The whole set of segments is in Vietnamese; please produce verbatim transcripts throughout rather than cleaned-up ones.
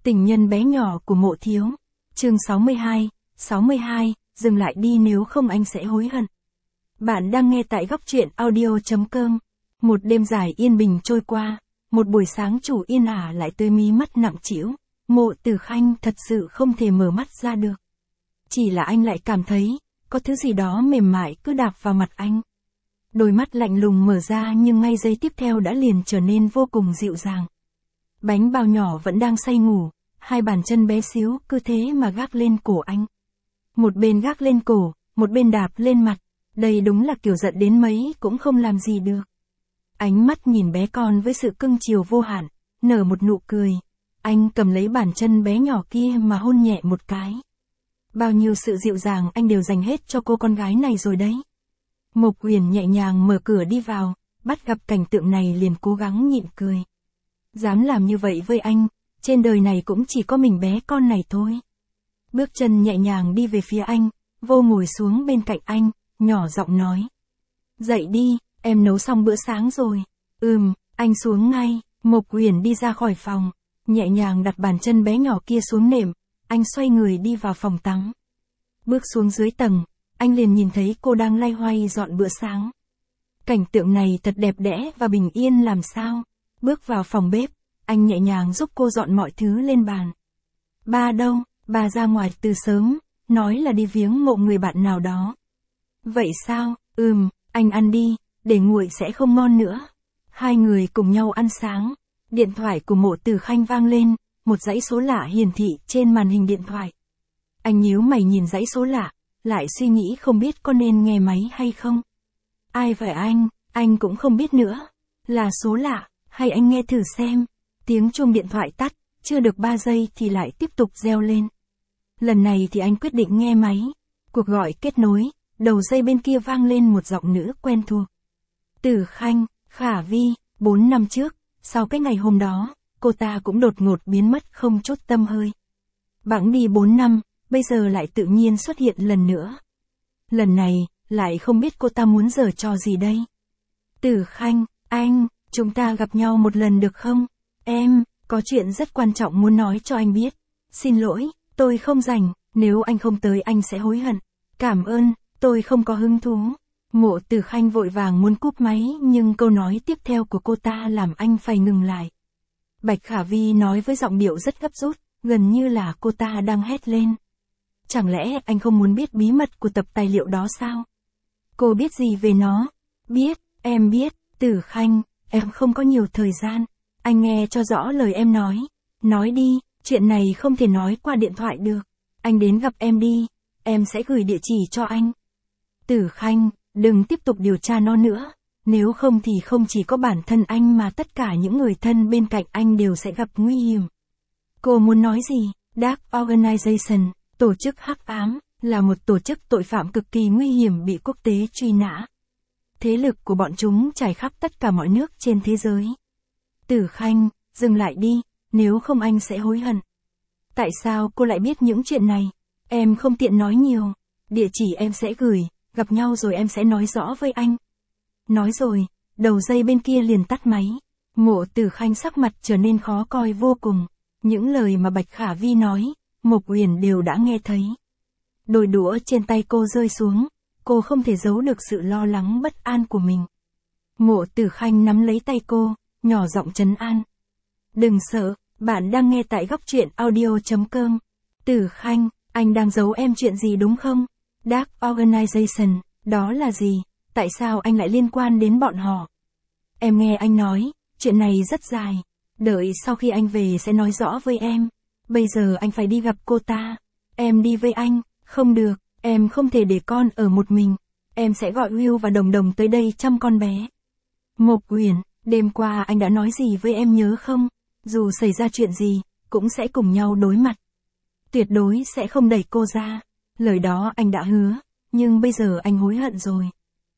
Tình nhân bé nhỏ của Mộ Thiếu. Chương sáu mươi hai, sáu mươi hai, dừng lại đi nếu không anh sẽ hối hận. Bạn đang nghe tại góc truyện audio chấm com. Một đêm dài yên bình trôi qua, một buổi sáng chủ yên ả lại tới mí mắt nặng trĩu. Mộ Tử Khanh thật sự không thể mở mắt ra được. Chỉ là anh lại cảm thấy, có thứ gì đó mềm mại cứ đạp vào mặt anh. Đôi mắt lạnh lùng mở ra nhưng ngay giây tiếp theo đã liền trở nên vô cùng dịu dàng. Bánh bao nhỏ vẫn đang say ngủ, hai bàn chân bé xíu cứ thế mà gác lên cổ anh. Một bên gác lên cổ, một bên đạp lên mặt, đây đúng là kiểu giận đến mấy cũng không làm gì được. Ánh mắt nhìn bé con với sự cưng chiều vô hạn, nở một nụ cười. Anh cầm lấy bàn chân bé nhỏ kia mà hôn nhẹ một cái. Bao nhiêu sự dịu dàng anh đều dành hết cho cô con gái này rồi đấy. Mộc Uyển nhẹ nhàng mở cửa đi vào, bắt gặp cảnh tượng này liền cố gắng nhịn cười. Dám làm như vậy với anh, trên đời này cũng chỉ có mình bé con này thôi. Bước chân nhẹ nhàng đi về phía anh, vô ngồi xuống bên cạnh anh, nhỏ giọng nói. Dậy đi, em nấu xong bữa sáng rồi. Ừm, anh xuống ngay. Mộc Uyển đi ra khỏi phòng, nhẹ nhàng đặt bàn chân bé nhỏ kia xuống nệm, anh xoay người đi vào phòng tắm. Bước xuống dưới tầng, anh liền nhìn thấy cô đang loay hoay dọn bữa sáng. Cảnh tượng này thật đẹp đẽ và bình yên làm sao. Bước vào phòng bếp, anh nhẹ nhàng giúp cô dọn mọi thứ lên bàn. Ba đâu? Bà ra ngoài từ sớm, nói là đi viếng mộ người bạn nào đó. Vậy sao? Ừm, anh ăn đi, để nguội sẽ không ngon nữa. Hai người cùng nhau ăn sáng. Điện thoại của Mộ Tử Khanh vang lên, một dãy số lạ hiển thị trên màn hình điện thoại. Anh nhíu mày nhìn dãy số lạ, lại suy nghĩ không biết có nên nghe máy hay không. Ai vậy anh? Anh cũng không biết nữa. Là số lạ, hay anh nghe thử xem. Tiếng chuông điện thoại tắt, chưa được ba giây thì lại tiếp tục reo lên. Lần này thì anh quyết định nghe máy. Cuộc gọi kết nối, đầu dây bên kia vang lên một giọng nữ quen thuộc. Tử Khanh, Khả Vi, bốn năm trước, sau cái ngày hôm đó, cô ta cũng đột ngột biến mất không chút tăm hơi. Bẵng đi bốn năm, bây giờ lại tự nhiên xuất hiện lần nữa. Lần này, lại không biết cô ta muốn giở trò gì đây. Tử Khanh, anh, chúng ta gặp nhau một lần được không? Em, có chuyện rất quan trọng muốn nói cho anh biết. Xin lỗi, tôi không rảnh, nếu anh không tới anh sẽ hối hận. Cảm ơn, tôi không có hứng thú. Mộ Tử Khanh vội vàng muốn cúp máy nhưng câu nói tiếp theo của cô ta làm anh phải ngừng lại. Bạch Khả Vi nói với giọng điệu rất gấp rút, gần như là cô ta đang hét lên. Chẳng lẽ anh không muốn biết bí mật của tập tài liệu đó sao? Cô biết gì về nó? Biết, em biết, Tử Khanh, em không có nhiều thời gian. Anh nghe cho rõ lời em nói. Nói đi, chuyện này không thể nói qua điện thoại được. Anh đến gặp em đi, em sẽ gửi địa chỉ cho anh. Tử Khanh, đừng tiếp tục điều tra nó nữa. Nếu không thì không chỉ có bản thân anh mà tất cả những người thân bên cạnh anh đều sẽ gặp nguy hiểm. Cô muốn nói gì? Dark Organization, tổ chức hắc ám, là một tổ chức tội phạm cực kỳ nguy hiểm bị quốc tế truy nã. Thế lực của bọn chúng trải khắp tất cả mọi nước trên thế giới. Tử Khanh, dừng lại đi, nếu không anh sẽ hối hận. Tại sao cô lại biết những chuyện này? Em không tiện nói nhiều. Địa chỉ em sẽ gửi, gặp nhau rồi em sẽ nói rõ với anh. Nói rồi, đầu dây bên kia liền tắt máy. Mộ Tử Khanh sắc mặt trở nên khó coi vô cùng. Những lời mà Bạch Khả Vi nói, Mộc Uyển đều đã nghe thấy. Đôi đũa trên tay cô rơi xuống, cô không thể giấu được sự lo lắng bất an của mình. Mộ Tử Khanh nắm lấy tay cô, nhỏ giọng trấn an. Đừng sợ, bạn đang nghe tại góc truyện audio chấm com. Tử Khanh, anh đang giấu em chuyện gì đúng không? Dark Organization, đó là gì? Tại sao anh lại liên quan đến bọn họ? Em nghe anh nói, chuyện này rất dài. Đợi sau khi anh về sẽ nói rõ với em. Bây giờ anh phải đi gặp cô ta. Em đi với anh. Không được, em không thể để con ở một mình. Em sẽ gọi Will và Đồng Đồng tới đây chăm con bé. Mộc Uyển, đêm qua anh đã nói gì với em nhớ không? Dù xảy ra chuyện gì, cũng sẽ cùng nhau đối mặt. Tuyệt đối sẽ không đẩy cô ra. Lời đó anh đã hứa, nhưng bây giờ anh hối hận rồi.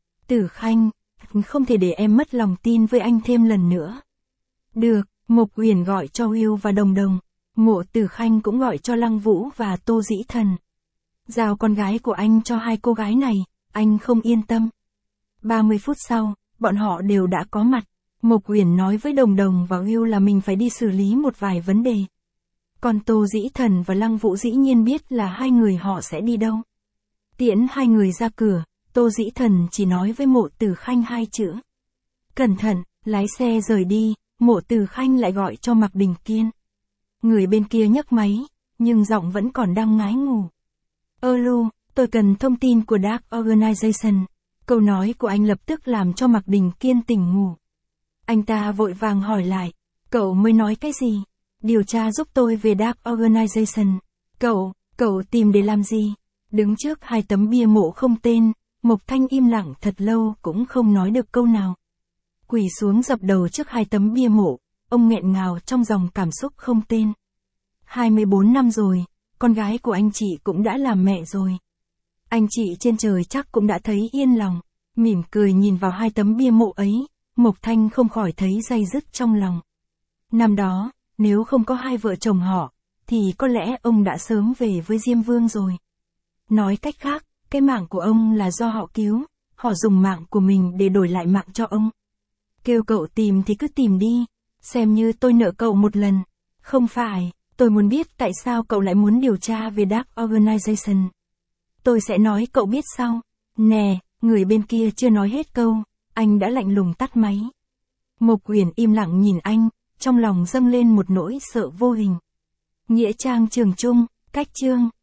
Tử Khanh, không thể để em mất lòng tin với anh thêm lần nữa. Được, Mộc Uyển gọi cho Will và Đồng Đồng. Mộ Tử Khanh cũng gọi cho Lăng Vũ và Tô Dĩ Thần. Giao con gái của anh cho hai cô gái này, anh không yên tâm. ba mươi phút sau, bọn họ đều đã có mặt. Mộc Uyển nói với Đồng Đồng và Will là mình phải đi xử lý một vài vấn đề. Còn Tô Dĩ Thần và Lăng Vũ dĩ nhiên biết là hai người họ sẽ đi đâu. Tiễn hai người ra cửa, Tô Dĩ Thần chỉ nói với Mộ Tử Khanh hai chữ. Cẩn thận, lái xe rời đi, Mộ Tử Khanh lại gọi cho Mạc Đình Kiên. Người bên kia nhấc máy, nhưng giọng vẫn còn đang ngái ngủ. Alo, tôi cần thông tin của Dark Organization. Câu nói của anh lập tức làm cho Mạc Đình Kiên tỉnh ngủ. Anh ta vội vàng hỏi lại, cậu mới nói cái gì? Điều tra giúp tôi về Dark Organization. Cậu, cậu tìm để làm gì? Đứng trước hai tấm bia mộ không tên, Mộc Thanh im lặng thật lâu cũng không nói được câu nào. Quỳ xuống dập đầu trước hai tấm bia mộ, ông nghẹn ngào trong dòng cảm xúc không tên. hai mươi bốn năm rồi, con gái của anh chị cũng đã làm mẹ rồi. Anh chị trên trời chắc cũng đã thấy yên lòng, mỉm cười nhìn vào hai tấm bia mộ ấy, Mộc Thanh không khỏi thấy day dứt trong lòng. Năm đó, nếu không có hai vợ chồng họ, thì có lẽ ông đã sớm về với Diêm Vương rồi. Nói cách khác, cái mạng của ông là do họ cứu, họ dùng mạng của mình để đổi lại mạng cho ông. Kêu cậu tìm thì cứ tìm đi, xem như tôi nợ cậu một lần. Không phải, tôi muốn biết tại sao cậu lại muốn điều tra về Dark Organization. Tôi sẽ nói cậu biết sau. Nè, người bên kia chưa nói hết câu, anh đã lạnh lùng tắt máy. Mộc Uyển im lặng nhìn anh, trong lòng dâng lên một nỗi sợ vô hình. Nghĩa trang Trường Trung, cách chương.